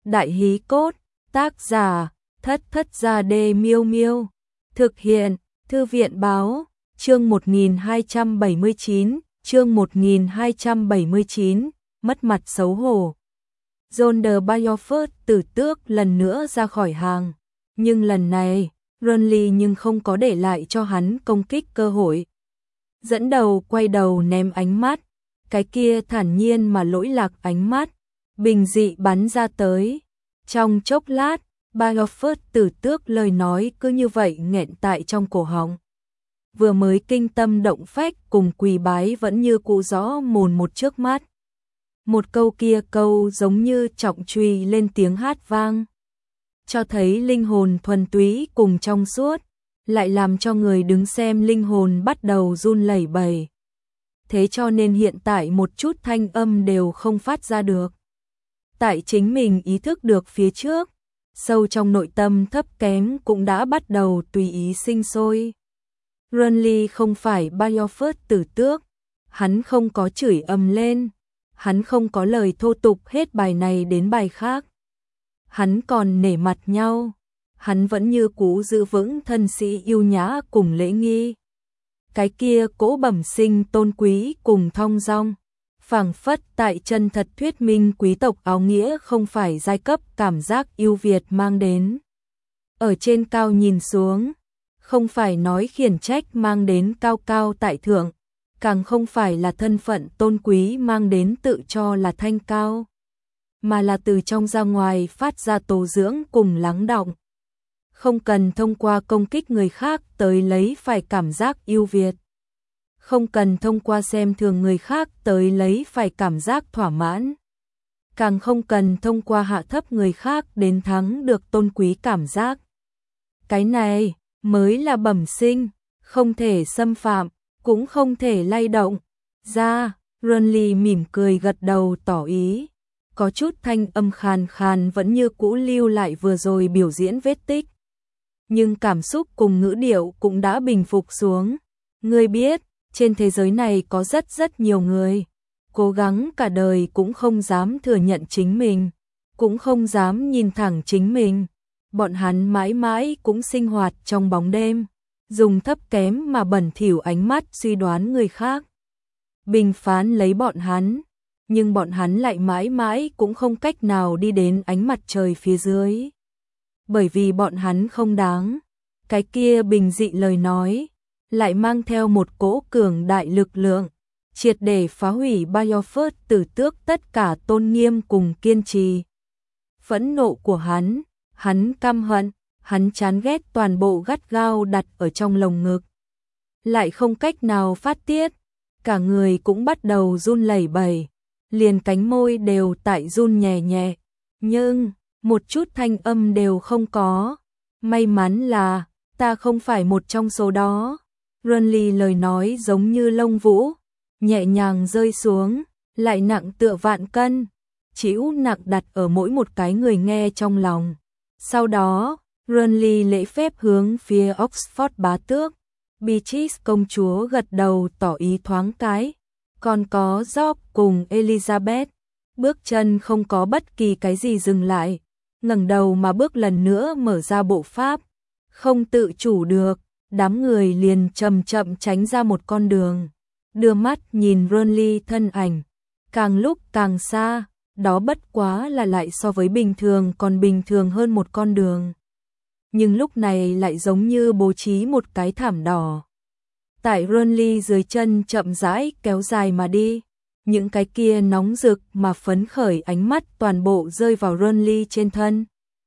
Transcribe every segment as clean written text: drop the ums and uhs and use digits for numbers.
Đại hí cốt, tác giả, Thất Thất Gia Đê Miêu Miêu. Thực hiện, Thư viện Báo, chương 1279, chương 1279, mất mặt xấu hổ. John de Beaufort tử tước lần nữa ra khỏi hàng, nhưng lần này, Renly nhưng không có để lại cho hắn công kích cơ hội. Dẫn đầu quay đầu ném ánh mắt, cái kia thản nhiên mà lỗi lạc ánh mắt, bình dị bắn ra tới. Trong chốc lát, Beaufort tử tước lời nói cứ như vậy nghẹn tại trong cổ họng. Vừa mới kinh tâm động phách cùng quỳ bái vẫn như cụ rõ mồn một trước mắt. Một câu kia câu giống như trọng truy lên tiếng hát vang, cho thấy linh hồn thuần túy cùng trong suốt, lại làm cho người đứng xem linh hồn bắt đầu run lẩy bẩy. Thế cho nên hiện tại một chút thanh âm đều không phát ra được. Tại chính mình ý thức được phía trước, sâu trong nội tâm thấp kém cũng đã bắt đầu tùy ý sinh sôi. Renly không phải Beaufort tử tước, hắn không có chửi ầm lên, hắn không có lời thô tục hết bài này đến bài khác. Hắn còn nể mặt nhau, hắn vẫn như cũ giữ vững thân sĩ yêu nhã cùng lễ nghi. Cái kia cỗ bẩm sinh tôn quý cùng thong dong, phảng phất tại chân thật thuyết minh quý tộc áo nghĩa không phải giai cấp cảm giác yêu Việt mang đến. Ở trên cao nhìn xuống, không phải nói khiển trách mang đến cao cao tại thượng, càng không phải là thân phận tôn quý mang đến tự cho là thanh cao, mà là từ trong ra ngoài phát ra tố dưỡng cùng lắng đọng. Không cần thông qua công kích người khác tới lấy phải cảm giác yêu Việt. Không cần thông qua xem thường người khác tới lấy phải cảm giác thỏa mãn. Càng không cần thông qua hạ thấp người khác đến thắng được tôn quý cảm giác. Cái này mới là bẩm sinh, không thể xâm phạm, cũng không thể lay động. Ra, Renly mỉm cười gật đầu tỏ ý. Có chút thanh âm khàn khàn vẫn như cũ lưu lại vừa rồi biểu diễn vết tích. Nhưng cảm xúc cùng ngữ điệu cũng đã bình phục xuống. Ngươi biết, trên thế giới này có rất nhiều người, cố gắng cả đời cũng không dám thừa nhận chính mình, cũng không dám nhìn thẳng chính mình. Bọn hắn mãi mãi cũng sinh hoạt trong bóng đêm, dùng thấp kém mà bẩn thỉu ánh mắt suy đoán người khác, bình phán lấy bọn hắn, nhưng bọn hắn lại mãi mãi cũng không cách nào đi đến ánh mặt trời phía dưới. Bởi vì bọn hắn không đáng. Cái kia bình dị lời nói lại mang theo một cỗ cường đại lực lượng, triệt để phá hủy Beaufort tử tước tất cả tôn nghiêm cùng kiên trì. Phẫn nộ của hắn căm hận, hắn chán ghét toàn bộ gắt gao đặt ở trong lồng ngực. Lại không cách nào phát tiết, cả người cũng bắt đầu run lẩy bẩy, liền cánh môi đều tại run nhẹ nhẹ, nhưng một chút thanh âm đều không có. May mắn là ta không phải một trong số đó. Renly lời nói giống như lông vũ, nhẹ nhàng rơi xuống, lại nặng tựa vạn cân, chịu nặng đặt ở mỗi một cái người nghe trong lòng. Sau đó, Renly lễ phép hướng phía Oxford bá tước, Beatrice công chúa gật đầu tỏ ý thoáng cái, còn có George cùng Elizabeth, bước chân không có bất kỳ cái gì dừng lại, ngẩng đầu mà bước lần nữa mở ra bộ pháp, không tự chủ được. Đám người liền chậm chậm tránh ra một con đường, đưa mắt nhìn Renly thân ảnh, càng lúc càng xa, đó bất quá là lại so với bình thường còn bình thường hơn một con đường. Nhưng lúc này lại giống như bố trí một cái thảm đỏ. Tại Renly dưới chân chậm rãi kéo dài mà đi, những cái kia nóng rực mà phấn khởi ánh mắt toàn bộ rơi vào Renly trên thân.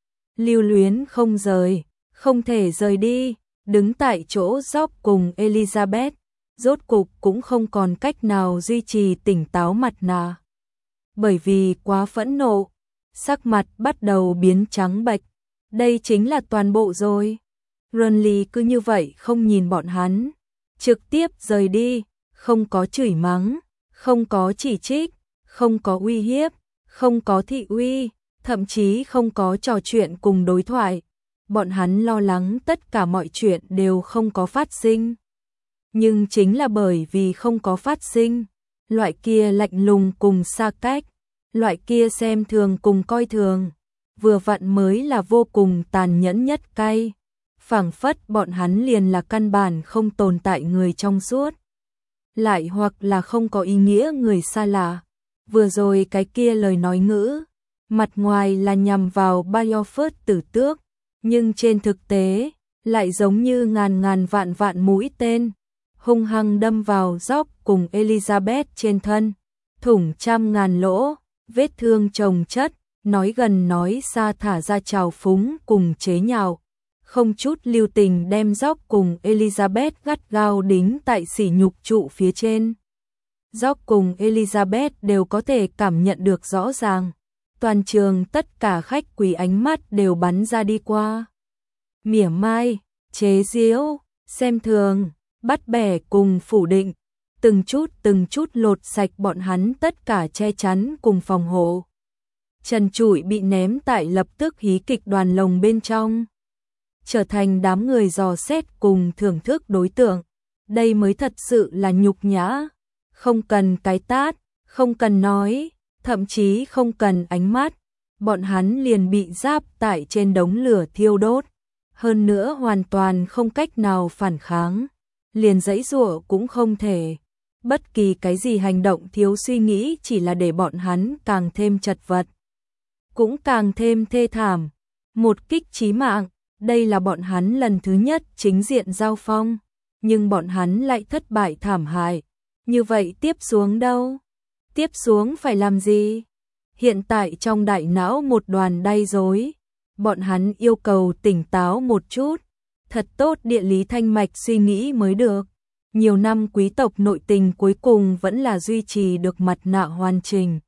Lưu luyến không rời, không thể rời đi. Đứng tại chỗ George cùng Elizabeth, rốt cục cũng không còn cách nào duy trì tỉnh táo mặt nạ. Bởi vì quá phẫn nộ, sắc mặt bắt đầu biến trắng bệch. Đây chính là toàn bộ rồi. Renly cứ như vậy không nhìn bọn hắn, trực tiếp rời đi, không có chửi mắng, không có chỉ trích, không có uy hiếp, không có thị uy, thậm chí không có trò chuyện cùng đối thoại. Bọn hắn lo lắng tất cả mọi chuyện đều không có phát sinh. Nhưng chính là bởi vì không có phát sinh, loại kia lạnh lùng cùng xa cách, loại kia xem thường cùng coi thường, vừa vặn mới là vô cùng tàn nhẫn nhất cay. Phảng phất bọn hắn liền là căn bản không tồn tại người trong suốt. Lại hoặc là không có ý nghĩa người xa lạ. Vừa rồi cái kia lời nói ngữ, mặt ngoài là nhằm vào Biofurt tử tước, nhưng trên thực tế, lại giống như ngàn ngàn vạn vạn mũi tên, hung hăng đâm vào Jock cùng Elizabeth trên thân, thủng trăm ngàn lỗ, vết thương chồng chất, nói gần nói xa thả ra trào phúng cùng chế nhạo, không chút lưu tình đem Jock cùng Elizabeth gắt gao đính tại sỉ nhục trụ phía trên. Jock cùng Elizabeth đều có thể cảm nhận được rõ ràng, toàn trường tất cả khách quý ánh mắt đều bắn ra đi qua. Mỉa mai, chế giễu, xem thường, bắt bẻ cùng phủ định, từng chút lột sạch bọn hắn tất cả che chắn cùng phòng hộ. Trần Trụi bị ném tại lập tức hí kịch đoàn lồng bên trong, trở thành đám người dò xét cùng thưởng thức đối tượng. Đây mới thật sự là nhục nhã, không cần cái tát, không cần nói, thậm chí không cần ánh mắt, bọn hắn liền bị giáp tại trên đống lửa thiêu đốt, hơn nữa hoàn toàn không cách nào phản kháng, liền giãy giụa cũng không thể. Bất kỳ cái gì hành động thiếu suy nghĩ chỉ là để bọn hắn càng thêm chật vật, cũng càng thêm thê thảm. Một kích chí mạng, đây là bọn hắn lần thứ nhất chính diện giao phong, nhưng bọn hắn lại thất bại thảm hại. Như vậy tiếp xuống đâu? Tiếp xuống phải làm gì? Hiện tại trong đại não một đoàn đay rối, bọn hắn yêu cầu tỉnh táo một chút, thật tốt địa lý thanh mạch suy nghĩ mới được. Nhiều năm quý tộc nội tình cuối cùng vẫn là duy trì được mặt nạ hoàn chỉnh.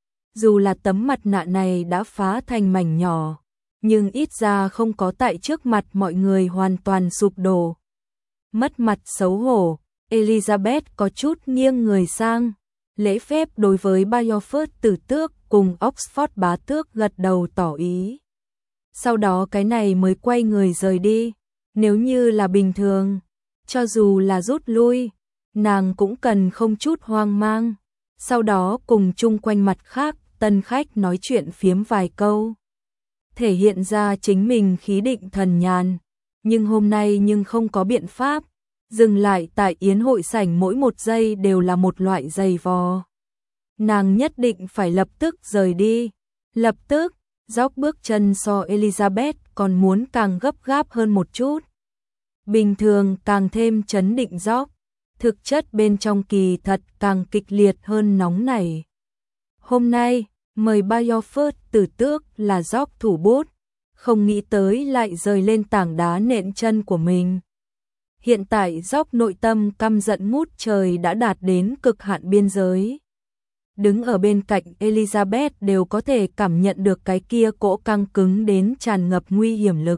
Dù là tấm mặt nạ này đã phá thành mảnh nhỏ, nhưng ít ra không có tại trước mặt mọi người hoàn toàn sụp đổ. Mất mặt xấu hổ, Elizabeth có chút nghiêng người sang, lễ phép đối với Biofurt tử tước cùng Oxford bá tước gật đầu tỏ ý. Sau đó cái này mới quay người rời đi. Nếu như là bình thường, cho dù là rút lui, nàng cũng cần không chút hoang mang. Sau đó cùng chung quanh mặt khác, tân khách nói chuyện phiếm vài câu, thể hiện ra chính mình khí định thần nhàn. Nhưng hôm nay nhưng không có biện pháp, dừng lại tại yến hội sảnh mỗi một giây đều là một loại giày vò. Nàng nhất định phải lập tức rời đi. Lập tức, Jock bước chân so Elizabeth còn muốn càng gấp gáp hơn một chút. Bình thường càng thêm trấn định Jock, thực chất bên trong kỳ thật càng kịch liệt hơn nóng nảy. Hôm nay, mời Biofurt tử tước là Jock thủ bút, không nghĩ tới lại rời lên tảng đá nện chân của mình. Hiện tại Jock nội tâm căm giận ngút trời đã đạt đến cực hạn biên giới. Đứng ở bên cạnh Elizabeth đều có thể cảm nhận được cái kia cỗ căng cứng đến tràn ngập nguy hiểm lực.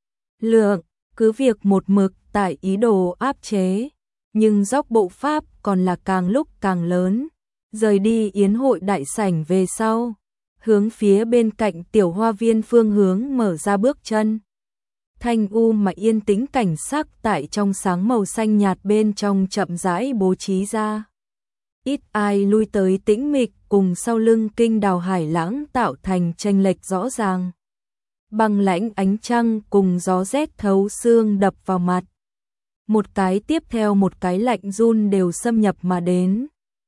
Lượng, cứ việc một mực tại ý đồ áp chế, nhưng Jock bộ pháp còn là càng lúc càng lớn. Rời đi yến hội đại sảnh về sau, hướng phía bên cạnh tiểu hoa viên phương hướng mở ra bước chân. Thanh u mà yên tĩnh cảnh sắc tại trong sáng màu xanh nhạt bên trong chậm rãi bố trí ra. Ít ai lui tới tĩnh mịch cùng sau lưng kinh đào hải lãng tạo thành chênh lệch rõ ràng. Băng lãnh ánh trăng cùng gió rét thấu xương đập vào mặt. Một cái tiếp theo một cái lạnh run đều xâm nhập mà đến.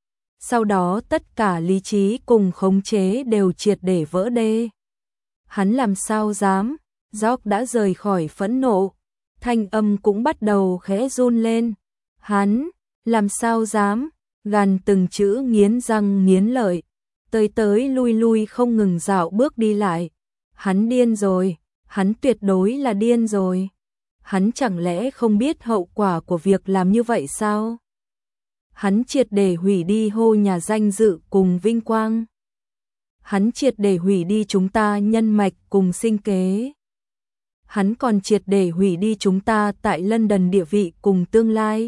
Sau đó tất cả lý trí cùng khống chế đều triệt để vỡ đê. Hắn làm sao dám? Jock đã rời khỏi phẫn nộ, thanh âm cũng bắt đầu khẽ run lên. Hắn, làm sao dám? Gàn từng chữ nghiến răng nghiến lợi, tới lui lui không ngừng dạo bước đi lại. Hắn điên rồi, hắn tuyệt đối là điên rồi. Hắn chẳng lẽ không biết hậu quả của việc làm như vậy sao? Hắn triệt để hủy đi hô nhà danh dự cùng vinh quang. Hắn triệt để hủy đi chúng ta nhân mạch cùng sinh kế. Hắn còn triệt để hủy đi chúng ta tại London địa vị cùng tương lai.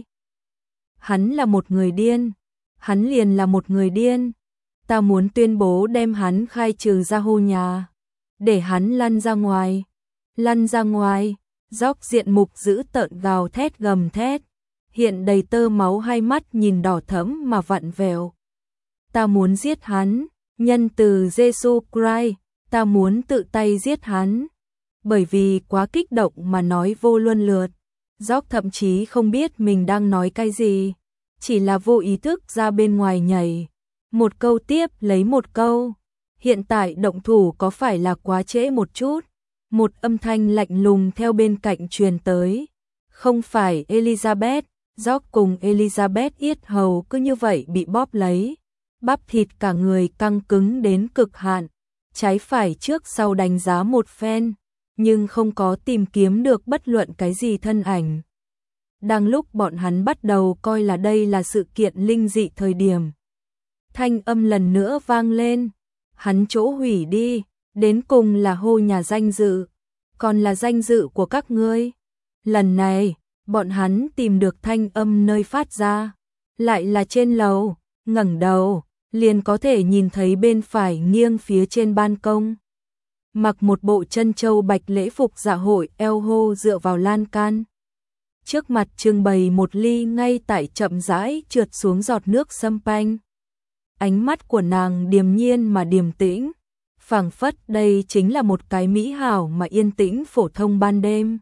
Hắn là một người điên. Hắn liền là một người điên. Ta muốn tuyên bố đem hắn khai trừ ra hô nhà. Để hắn lăn ra ngoài. Lăn ra ngoài. Jock diện mục dữ tợn gào thét gầm thét. Hiện đầy tơ máu hai mắt nhìn đỏ thẫm mà vặn vẹo. Ta muốn giết hắn. Nhân từ Jesus Christ. ta muốn tự tay giết hắn. Bởi vì quá kích động mà nói vô luân lượt. Gióc thậm chí không biết mình đang nói cái gì, chỉ là vô ý thức ra bên ngoài nhảy. Một câu tiếp lấy một câu. Hiện tại động thủ có phải là quá trễ một chút? Một âm thanh lạnh lùng theo bên cạnh truyền tới. Không phải Elizabeth. Gióc cùng Elizabeth yết hầu cứ như vậy bị bóp lấy. Bắp thịt cả người căng cứng đến cực hạn. Trái phải trước sau đánh giá một phen, nhưng không có tìm kiếm được bất luận cái gì thân ảnh. Đang lúc bọn hắn bắt đầu coi là đây là sự kiện linh dị thời điểm, thanh âm lần nữa vang lên. Hắn chỗ hủy đi, đến cùng là hô nhà danh dự, còn là danh dự của các ngươi. Lần này, bọn hắn tìm được thanh âm nơi phát ra, lại là trên lầu. Ngẩng đầu, liền có thể nhìn thấy bên phải nghiêng phía trên ban công. Mặc một bộ chân châu bạch lễ phục dạ hội eo hô dựa vào lan can. Trước mặt trưng bày một ly ngay tại chậm rãi trượt xuống giọt nước champagne. Ánh mắt của nàng điềm nhiên mà điềm tĩnh, phảng phất đây chính là một cái mỹ hảo mà yên tĩnh phổ thông ban đêm.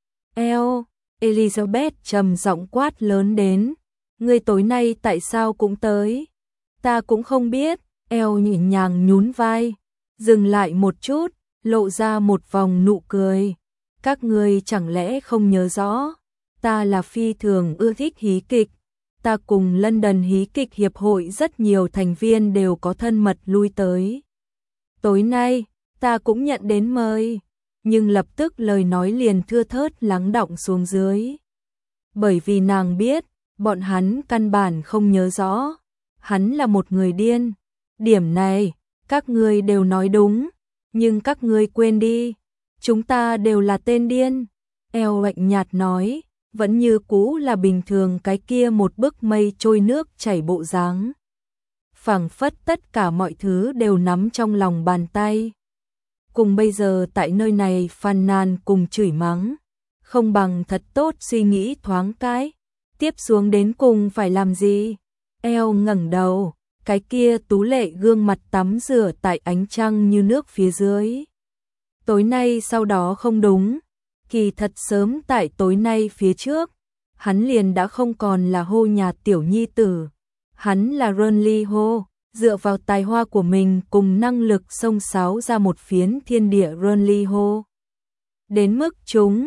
Elizabeth trầm giọng quát lớn đến, ngươi tối nay tại sao cũng tới? Ta cũng không biết. Nhẹ nhàng nhún vai, dừng lại một chút, lộ ra một vòng nụ cười. Các ngươi chẳng lẽ không nhớ rõ? Ta là phi thường ưa thích hí kịch. Ta cùng London Hí kịch hiệp hội rất nhiều thành viên đều có thân mật lui tới. Tối nay, ta cũng nhận đến mời, nhưng lập tức lời nói liền thưa thớt lắng đọng xuống dưới. Bởi vì nàng biết, bọn hắn căn bản không nhớ rõ. Hắn là một người điên. Điểm này, các ngươi đều nói đúng, nhưng các ngươi quên đi, chúng ta đều là tên điên. Lạnh nhạt nói, vẫn như cũ là bình thường cái kia một bức mây trôi nước chảy bộ dáng. Phảng phất tất cả mọi thứ đều nắm trong lòng bàn tay. Cùng bây giờ tại nơi này phàn nàn cùng chửi mắng, không bằng thật tốt suy nghĩ thoáng cái. Tiếp xuống đến cùng phải làm gì? Ngẩng đầu, cái kia tú lệ gương mặt tắm rửa tại ánh trăng như nước phía dưới. Tối nay sau đó không đúng, kỳ thật sớm tại tối nay phía trước, hắn liền đã không còn là hô nhà tiểu nhi tử. Hắn là Renly Hô, dựa vào tài hoa của mình cùng năng lực xông xáo ra một phiến thiên địa Renly Hô. Đến mức chúng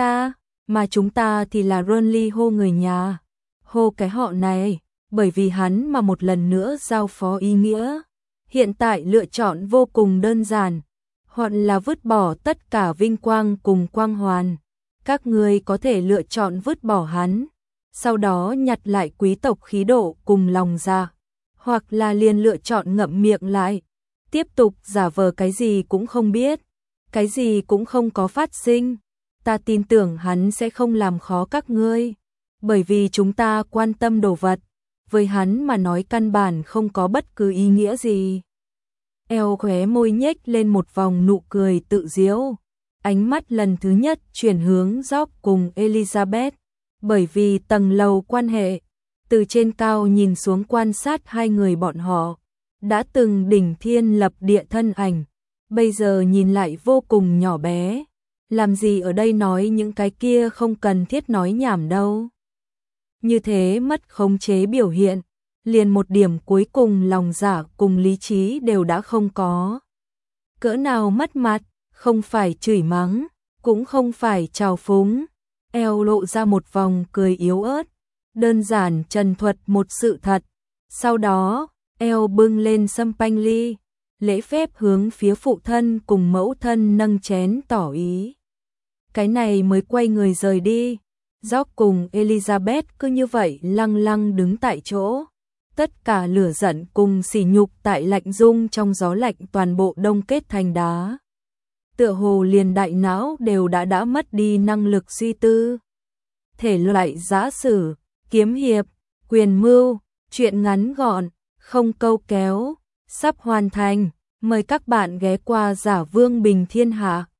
ta thì là Renly Hô người nhà. Hô cái họ này, bởi vì hắn mà một lần nữa giao phó ý nghĩa. Hiện tại lựa chọn vô cùng đơn giản, hoặc là vứt bỏ tất cả vinh quang cùng quang hoàn. Các ngươi có thể lựa chọn vứt bỏ hắn, sau đó nhặt lại quý tộc khí độ cùng lòng dạ, hoặc là liền lựa chọn ngậm miệng lại, tiếp tục giả vờ cái gì cũng không biết, cái gì cũng không có phát sinh. Ta tin tưởng hắn sẽ không làm khó các ngươi, bởi vì chúng ta quan tâm đồ vật, với hắn mà nói căn bản không có bất cứ ý nghĩa gì. Khóe môi nhếch lên một vòng nụ cười tự giễu, ánh mắt lần thứ nhất chuyển hướng Gióc cùng Elizabeth, bởi vì tầng lầu quan hệ, từ trên cao nhìn xuống quan sát hai người bọn họ, đã từng đỉnh thiên lập địa thân ảnh, bây giờ nhìn lại vô cùng nhỏ bé. Làm gì ở đây nói những cái kia không cần thiết nói nhảm đâu. Như thế mất khống chế biểu hiện, liền một điểm cuối cùng lòng dạ cùng lý trí đều đã không có. Cỡ nào mất mặt, không phải chửi mắng, cũng không phải trào phúng. Lộ ra một vòng cười yếu ớt, đơn giản trần thuật một sự thật. Sau đó, bưng lên champagne ly, lễ phép hướng phía phụ thân cùng mẫu thân nâng chén tỏ ý. Cái này mới quay người rời đi. Gióc cùng Elizabeth cứ như vậy lăng lăng đứng tại chỗ. Tất cả lửa giận cùng sỉ nhục tại lạnh rung trong gió lạnh toàn bộ đông kết thành đá. Tựa hồ liền đại não đều đã mất đi năng lực suy tư. Thể loại giã sử, kiếm hiệp, quyền mưu, truyện ngắn gọn, không câu kéo, sắp hoàn thành. Mời các bạn ghé qua Giả Vương Bình Thiên Hạ.